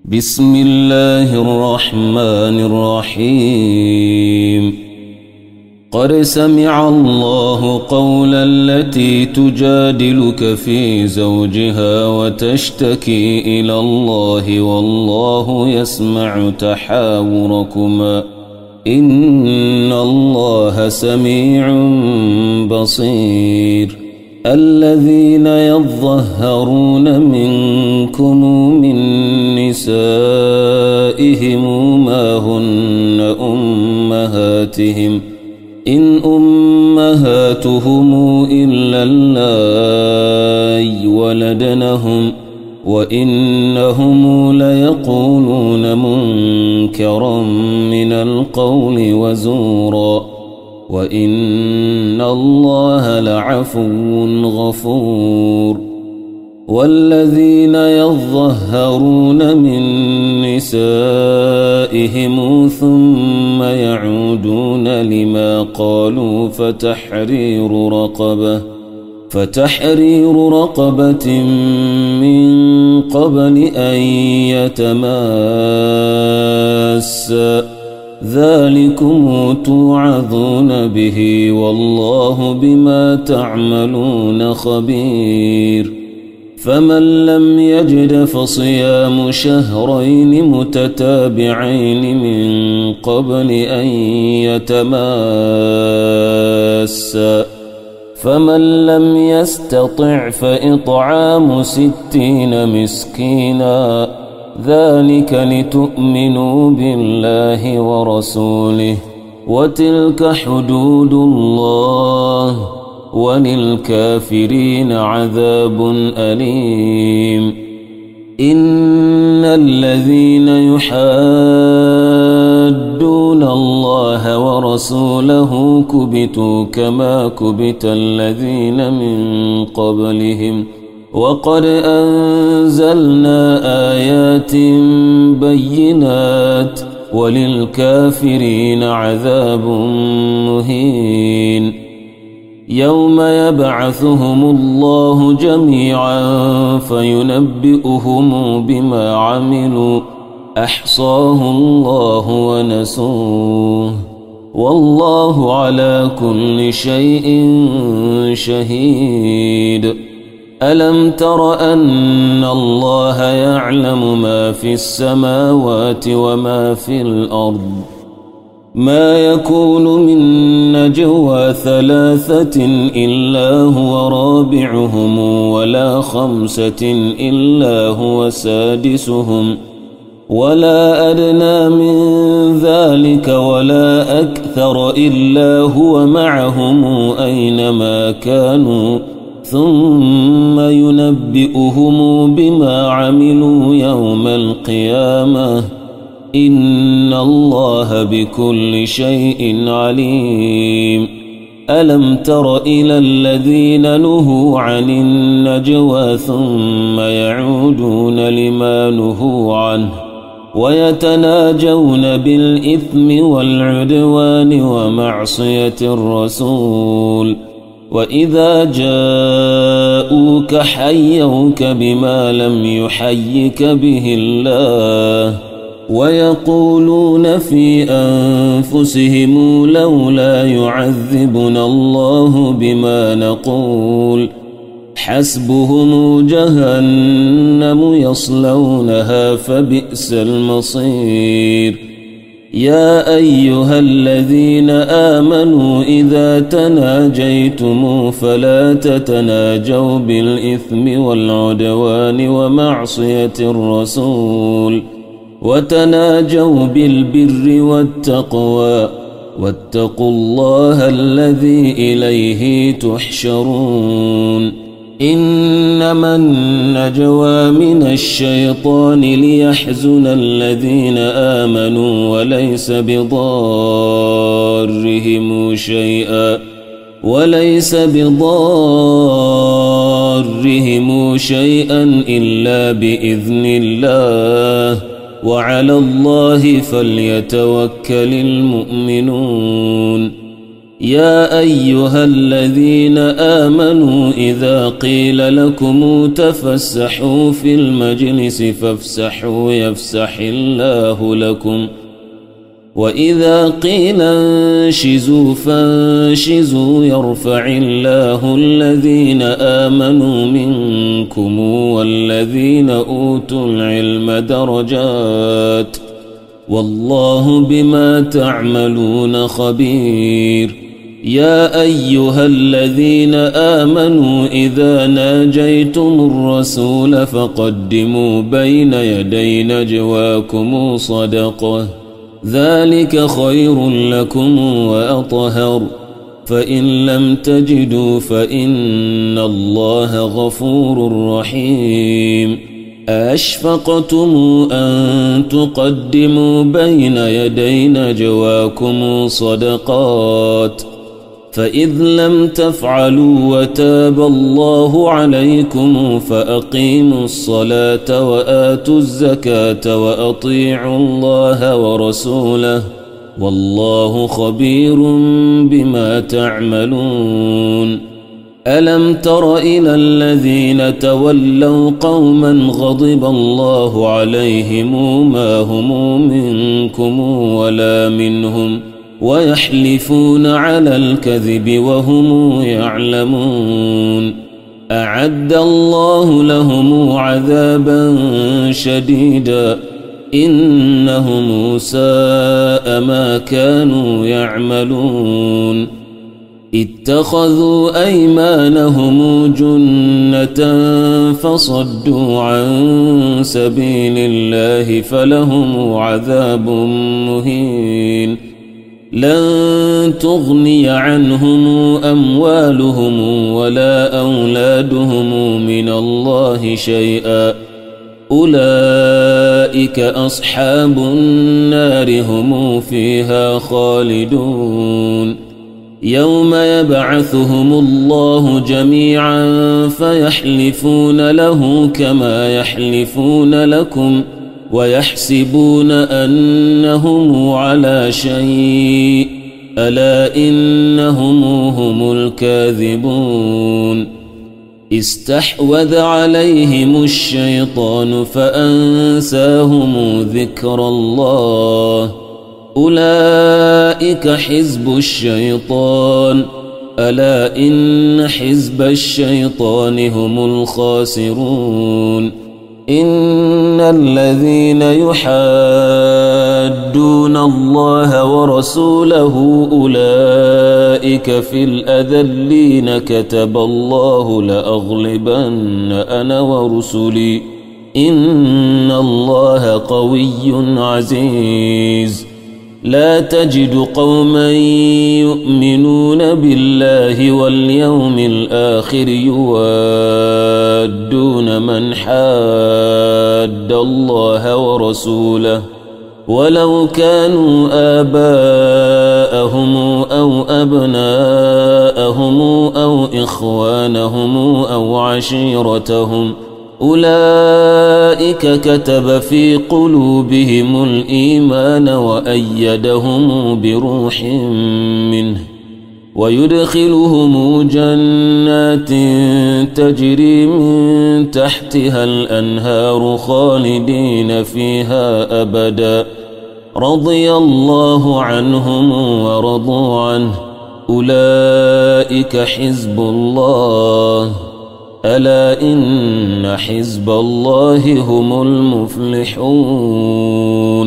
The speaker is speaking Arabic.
بسم الله الرحمن الرحيم قد سمع الله قول التي تجادلك في زوجها وتشتكي إلى الله والله يسمع تحاوركما إن الله سميع بصير الذين يظهرون منكم من نسائهم ما هن أمهاتهم إن أمهاتهم إلا اللائي ولدنهم وإنهم ليقولون منكرا من القول وزورا وإن الله لعفو غفور والذين يظهرون من نسائهم ثم يعودون لما قالوا فتحرير رقبة من قبل أن يتماسا ذلكم توعظون به والله بما تعملون خبير فمن لم يجد فصيام شهرين متتابعين من قبل أن يتماسا فمن لم يستطع فإطعام 60 مسكينا ذلك لتؤمنوا بالله ورسوله وتلك حدود الله وللكافرين عذاب أليم إن الذين يحادون الله ورسوله كبتوا كما كبت الذين من قبلهم وقد أنزلنا آيات بينات وللكافرين عذاب مهين يوم يبعثهم الله جميعا فينبئهم بما عملوا أحصاه الله ونسوه والله على كل شيء شهيد ألم تر أن الله يعلم ما في السماوات وما في الأرض ما يكون من نجوى 3 إلا هو رابعهم ولا 5 إلا هو سادسهم ولا أدنى من ذلك ولا أكثر إلا هو معهم أينما كانوا ثم ينبئهم بما عملوا يوم القيامة إن الله بكل شيء عليم ألم تر إلى الذين نهوا عن النجوى ثم يعودون لما نهوا عنه ويتناجون بالإثم والعدوان ومعصية الرسول وإذا جاءوك حيوك بما لم يحيك به الله ويقولون في أنفسهم لولا يعذبنا الله بما نقول حسبهم جهنم يصلونها فبئس المصير يا أيها الذين آمنوا إذا تناجيتم فلا تتناجوا بالإثم والعدوان ومعصية الرسول وتناجوا بالبر والتقوى واتقوا الله الذي إليه تحشرون إنما النجوى من الشيطان ليحزن الذين آمنوا وليس بضارهم شيئا إلا بإذن الله وعلى الله فليتوكل المؤمنون يا أيها الذين آمنوا إذا قيل لكم تفسحوا في المجلس فافسحوا يفسح الله لكم وإذا قيل انشزوا فانشزوا يرفع الله الذين آمنوا منكم والذين أوتوا العلم درجات والله بما تعملون خبير يا أيها الذين آمنوا إذا ناجيتم الرسول فقدموا بين يدي نجواكم صدقة ذلك خير لكم وأطهر فإن لم تجدوا فإن الله غفور رحيم أشفقتم أن تقدموا بين يدي نجواكم صدقات فإذ لم تفعلوا وتاب الله عليكم فأقيموا الصلاة وآتوا الزكاة وأطيعوا الله ورسوله والله خبير بما تعملون ألم تر إلى الذين تولوا قوما غضب الله عليهم ما هم منكم ولا منهم ويحلفون على الكذب وهم يعلمون أعد الله لهم عذابا شديدا إنهم ساء ما كانوا يعملون اتخذوا أيمانهم جنة فصدوا عن سبيل الله فلهم عذاب مهين لن تغني عنهم أموالهم ولا أولادهم من الله شيئا أولئك أصحاب النار هم فيها خالدون يوم يبعثهم الله جميعا فيحلفون له كما يحلفون لكم ويحسبون أنهم على شيء ألا إنهم هم الكاذبون استحوذ عليهم الشيطان فأنساهم ذكر الله أولئك حزب الشيطان ألا إن حزب الشيطان هم الخاسرون إن الذين يحادون الله ورسوله أولئك في الأذلين كتب الله لأغلبن أنا ورسلي إن الله قوي عزيز لا تجد قوما يؤمنون بالله واليوم الآخر يوادون من حاد الله ورسوله ولو كانوا آباءهم أو أبناءهم أو إخوانهم أو عشيرتهم أولئك كتب في قلوبهم الإيمان وأيدهم بروح منه ويدخلهم جنات تجري من تحتها الأنهار خالدين فيها أبدا رضي الله عنهم ورضوا عنه أولئك حزب الله ألا إن حزب الله هم المفلحون